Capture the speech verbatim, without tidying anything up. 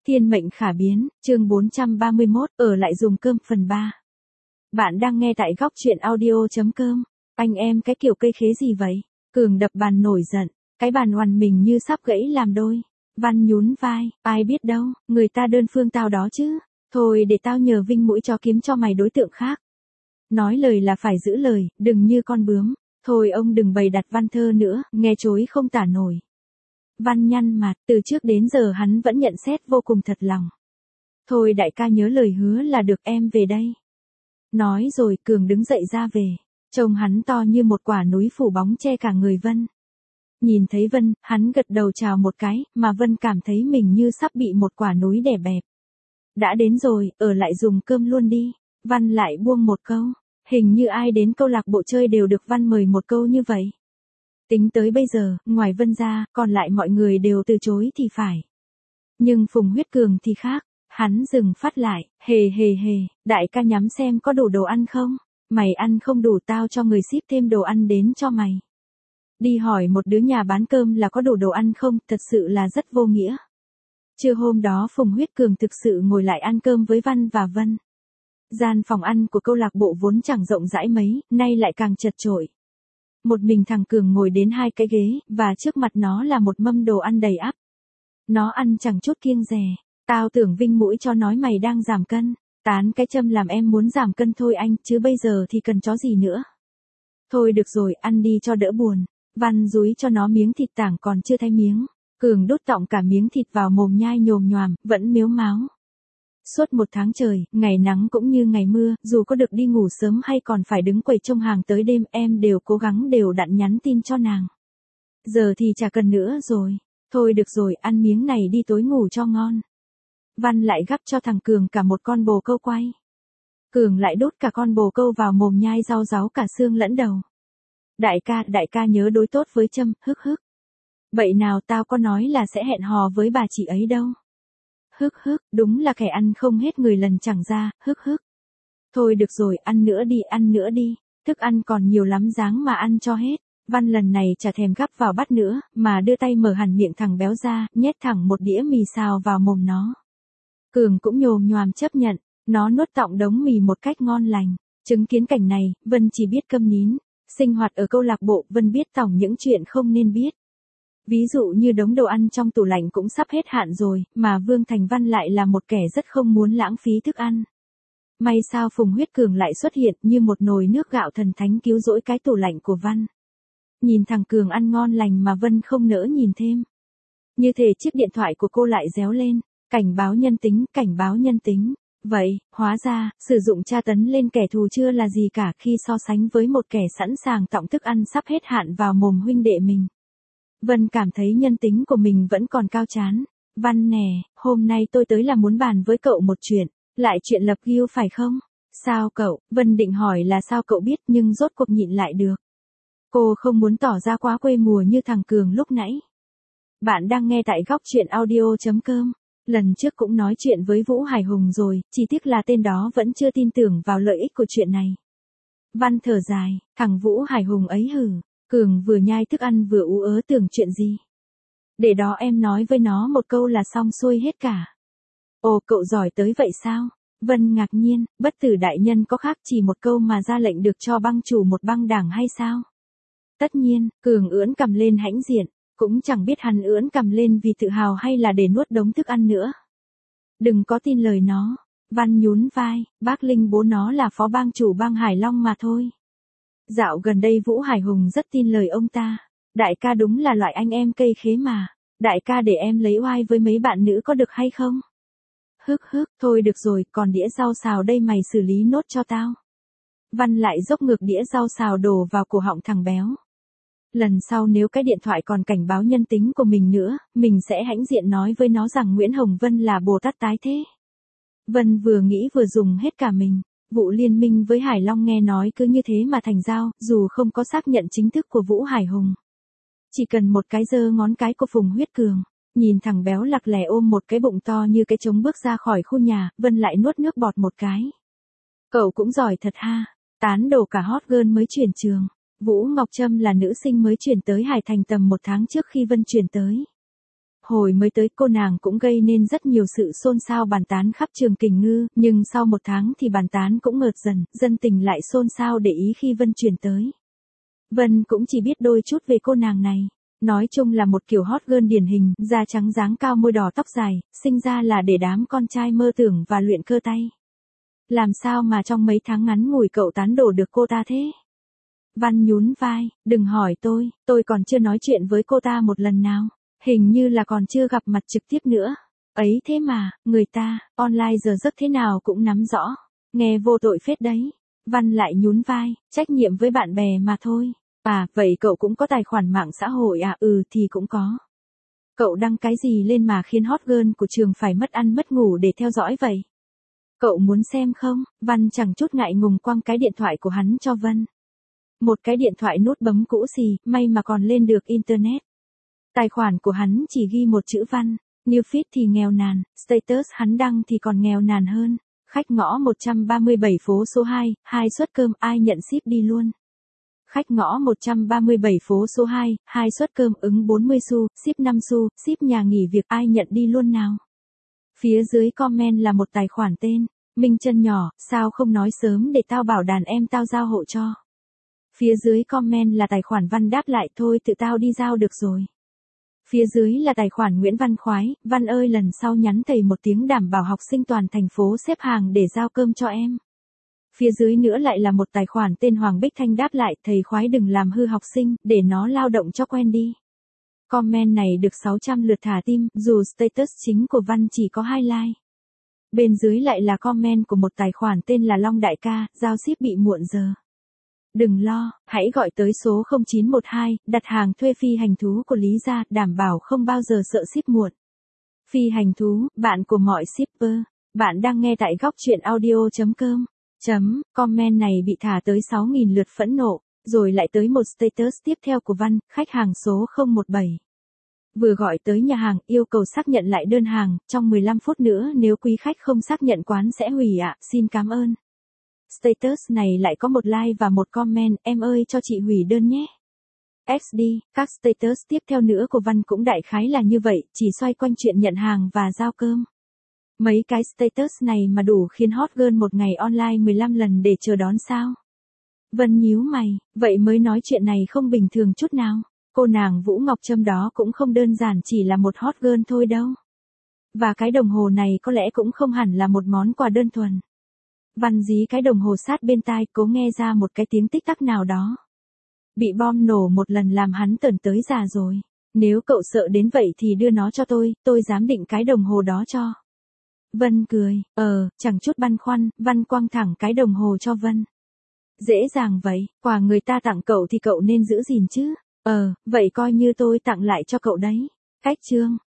Thiên mệnh khả biến, chương bốn trăm ba mươi mốt, ở lại dùng cơm phần ba. Bạn đang nghe tại góc truyện audio.com. Anh em cái kiểu cây khế gì vậy? Cường đập bàn nổi giận, cái bàn oằn mình như sắp gãy làm đôi. Văn nhún vai, ai biết đâu, người ta đơn phương tao đó chứ. Thôi để tao nhờ Vinh mũi cho kiếm cho mày đối tượng khác. Nói lời là phải giữ lời, đừng như con bướm. Thôi ông đừng bày đặt Văn thơ nữa, nghe chối không tả nổi. Văn nhăn mặt, từ trước đến giờ hắn vẫn nhận xét vô cùng thật lòng. Thôi đại ca nhớ lời hứa là được, em về đây. Nói rồi Cường đứng dậy ra về. Trông hắn to như một quả núi phủ bóng che cả người Vân. Nhìn thấy Vân, hắn gật đầu chào một cái, mà Vân cảm thấy mình như sắp bị một quả núi đè bẹp. Đã đến rồi, ở lại dùng cơm luôn đi. Văn lại buông một câu. Hình như ai đến câu lạc bộ chơi đều được Văn mời một câu như vậy. Tính tới bây giờ, ngoài Vân ra, còn lại mọi người đều từ chối thì phải. Nhưng Phùng Huyết Cường thì khác, hắn dừng phát lại, hề hề hề, đại ca nhắm xem có đủ đồ ăn không? Mày ăn không đủ tao cho người ship thêm đồ ăn đến cho mày. Đi hỏi một đứa nhà bán cơm là có đủ đồ ăn không, thật sự là rất vô nghĩa. Trưa hôm đó Phùng Huyết Cường thực sự ngồi lại ăn cơm với Văn và Vân. Gian phòng ăn của câu lạc bộ vốn chẳng rộng rãi mấy, nay lại càng chật chội. Một mình thằng Cường ngồi đến hai cái ghế, và trước mặt nó là một mâm đồ ăn đầy ắp. Nó ăn chẳng chút kiêng dè. Tao tưởng Vinh mũi cho nói mày đang giảm cân. Tán cái châm làm em muốn giảm cân thôi anh, chứ bây giờ thì cần chó gì nữa. Thôi được rồi, ăn đi cho đỡ buồn. Văn dúi cho nó miếng thịt tảng còn chưa thay miếng. Cường đút tọng cả miếng thịt vào mồm nhai nhồm nhoàm, vẫn mếu máo. Suốt một tháng trời, ngày nắng cũng như ngày mưa, dù có được đi ngủ sớm hay còn phải đứng quầy trông hàng tới đêm, em đều cố gắng đều đặn nhắn tin cho nàng. Giờ thì chả cần nữa rồi. Thôi được rồi, ăn miếng này đi tối ngủ cho ngon. Văn lại gắp cho thằng Cường cả một con bồ câu quay. Cường lại đút cả con bồ câu vào mồm nhai rau ráu cả xương lẫn đầu. Đại ca, đại ca nhớ đối tốt với Trâm, hức hức. Vậy nào tao có nói là sẽ hẹn hò với bà chị ấy đâu. Hức hức, đúng là kẻ ăn không hết người lần chẳng ra, hức hức. Thôi được rồi, ăn nữa đi, ăn nữa đi, thức ăn còn nhiều lắm dáng mà ăn cho hết. Văn lần này chả thèm gắp vào bát nữa, mà đưa tay mở hẳn miệng thằng béo ra, nhét thẳng một đĩa mì xào vào mồm nó. Cường cũng nhồm nhoàm chấp nhận, nó nuốt tọng đống mì một cách ngon lành. Chứng kiến cảnh này, Vân chỉ biết câm nín. Sinh hoạt ở câu lạc bộ, Vân biết tổng những chuyện không nên biết. Ví dụ như đống đồ ăn trong tủ lạnh cũng sắp hết hạn rồi, mà Vương Thành Văn lại là một kẻ rất không muốn lãng phí thức ăn. May sao Phùng Huyết Cường lại xuất hiện như một nồi nước gạo thần thánh cứu rỗi cái tủ lạnh của Văn. Nhìn thằng Cường ăn ngon lành mà Vân không nỡ nhìn thêm. Như thể chiếc điện thoại của cô lại réo lên, cảnh báo nhân tính, cảnh báo nhân tính. Vậy, hóa ra, sử dụng tra tấn lên kẻ thù chưa là gì cả khi so sánh với một kẻ sẵn sàng tọng thức ăn sắp hết hạn vào mồm huynh đệ mình. Vân cảm thấy nhân tính của mình vẫn còn cao chán. Văn nè, hôm nay tôi tới là muốn bàn với cậu một chuyện. Lại chuyện lập ghiêu phải không? Sao cậu? Vân định hỏi là sao cậu biết nhưng rốt cuộc nhịn lại được. Cô không muốn tỏ ra quá quê mùa như thằng Cường lúc nãy. Bạn đang nghe tại góc truyện audio.com. Lần trước cũng nói chuyện với Vũ Hải Hùng rồi, chỉ tiếc là tên đó vẫn chưa tin tưởng vào lợi ích của chuyện này. Văn thở dài, thằng Vũ Hải Hùng ấy hử. Cường vừa nhai thức ăn vừa ú ớ tưởng chuyện gì. Để đó em nói với nó một câu là xong xuôi hết cả. Ồ, cậu giỏi tới vậy sao? Vân ngạc nhiên, bất tử đại nhân có khác chỉ một câu mà ra lệnh được cho băng chủ một băng đảng hay sao? Tất nhiên, Cường ưỡn cằm lên hãnh diện, cũng chẳng biết hắn ưỡn cằm lên vì tự hào hay là để nuốt đống thức ăn nữa. Đừng có tin lời nó. Văn nhún vai, bác Linh bố nó là phó bang chủ bang Hải Long mà thôi. Dạo gần đây Vũ Hải Hùng rất tin lời ông ta. Đại ca đúng là loại anh em cây khế mà. Đại ca để em lấy oai với mấy bạn nữ có được hay không? Hức hức, thôi được rồi, còn đĩa rau xào đây mày xử lý nốt cho tao. Văn lại dốc ngược đĩa rau xào đổ vào cổ họng thằng béo. Lần sau nếu cái điện thoại còn cảnh báo nhân tính của mình nữa, mình sẽ hãnh diện nói với nó rằng Nguyễn Hồng Vân là Bồ Tát tái thế. Vân vừa nghĩ vừa dùng hết cả mình. Vụ liên minh với Hải Long nghe nói cứ như thế mà thành giao, dù không có xác nhận chính thức của Vũ Hải Hùng. Chỉ cần một cái giơ ngón cái của Phùng Huyết Cường, nhìn thằng béo lặc lẻ ôm một cái bụng to như cái trống bước ra khỏi khu nhà, Vân lại nuốt nước bọt một cái. Cậu cũng giỏi thật ha, tán đổ cả hot girl mới chuyển trường. Vũ Ngọc Trâm là nữ sinh mới chuyển tới Hải Thành tầm một tháng trước khi Vân chuyển tới. Hồi mới tới cô nàng cũng gây nên rất nhiều sự xôn xao bàn tán khắp trường Kình Ngư, nhưng sau một tháng thì bàn tán cũng ngợt dần, dân tình lại xôn xao để ý khi Vân chuyển tới. Vân cũng chỉ biết đôi chút về cô nàng này. Nói chung là một kiểu hot girl điển hình, da trắng dáng cao môi đỏ tóc dài, sinh ra là để đám con trai mơ tưởng và luyện cơ tay. Làm sao mà trong mấy tháng ngắn ngủi cậu tán đổ được cô ta thế? Văn nhún vai, đừng hỏi tôi, tôi còn chưa nói chuyện với cô ta một lần nào. Hình như là còn chưa gặp mặt trực tiếp nữa. Ấy thế mà, người ta, online giờ giấc thế nào cũng nắm rõ. Nghe vô tội phết đấy. Văn lại nhún vai, trách nhiệm với bạn bè mà thôi. À, vậy cậu cũng có tài khoản mạng xã hội à? Ừ thì cũng có. Cậu đăng cái gì lên mà khiến hot girl của trường phải mất ăn mất ngủ để theo dõi vậy? Cậu muốn xem không? Văn chẳng chút ngại ngùng quăng cái điện thoại của hắn cho Vân. Một cái điện thoại nút bấm cũ xì, may mà còn lên được internet. Tài khoản của hắn chỉ ghi một chữ Văn, new feed thì nghèo nàn, status hắn đăng thì còn nghèo nàn hơn. Khách ngõ một trăm ba mươi bảy phố số hai, hai suất cơm ai nhận ship đi luôn. Khách ngõ một trăm ba mươi bảy phố số hai, hai suất cơm ứng bốn mươi xu, ship năm xu, ship nhà nghỉ việc ai nhận đi luôn nào. Phía dưới comment là một tài khoản tên, Minh Chân nhỏ, sao không nói sớm để tao bảo đàn em tao giao hộ cho. Phía dưới comment là tài khoản Văn đáp lại thôi tự tao đi giao được rồi. Phía dưới là tài khoản Nguyễn Văn Khoái, Văn ơi lần sau nhắn thầy một tiếng đảm bảo học sinh toàn thành phố xếp hàng để giao cơm cho em. Phía dưới nữa lại là một tài khoản tên Hoàng Bích Thanh đáp lại thầy Khoái đừng làm hư học sinh, để nó lao động cho quen đi. Comment này được sáu trăm lượt thả tim, dù status chính của Văn chỉ có hai like. Bên dưới lại là comment của một tài khoản tên là Long Đại Ca, giao ship bị muộn giờ. Đừng lo, hãy gọi tới số không chín một hai, đặt hàng thuê phi hành thú của Lý gia, đảm bảo không bao giờ sợ ship muộn. Phi hành thú, bạn của mọi shipper. Bạn đang nghe tại góc truyện audio chấm com. Chấm, comment này bị thả tới sáu nghìn lượt phẫn nộ, rồi lại tới một status tiếp theo của Văn, khách hàng số không một bảy. Vừa gọi tới nhà hàng, yêu cầu xác nhận lại đơn hàng, trong mười lăm phút nữa nếu quý khách không xác nhận quán sẽ hủy ạ, xin cảm ơn. Status này lại có một like và một comment, em ơi cho chị hủy đơn nhé. ích đê, các status tiếp theo nữa của Văn cũng đại khái là như vậy, chỉ xoay quanh chuyện nhận hàng và giao cơm. Mấy cái status này mà đủ khiến hot girl một ngày online mười lăm lần để chờ đón sao? Vân nhíu mày, vậy mới nói chuyện này không bình thường chút nào. Cô nàng Vũ Ngọc Trâm đó cũng không đơn giản chỉ là một hot girl thôi đâu. Và cái đồng hồ này có lẽ cũng không hẳn là một món quà đơn thuần. Văn dí cái đồng hồ sát bên tai cố nghe ra một cái tiếng tích tắc nào đó. Bị bom nổ một lần làm hắn tởn tới già rồi. Nếu cậu sợ đến vậy thì đưa nó cho tôi, tôi dám định cái đồng hồ đó cho. Vân cười, ờ, chẳng chút băn khoăn, Văn quăng thẳng cái đồng hồ cho Vân. Dễ dàng vậy, quà người ta tặng cậu thì cậu nên giữ gìn chứ. Ờ, vậy coi như tôi tặng lại cho cậu đấy. Cách chương.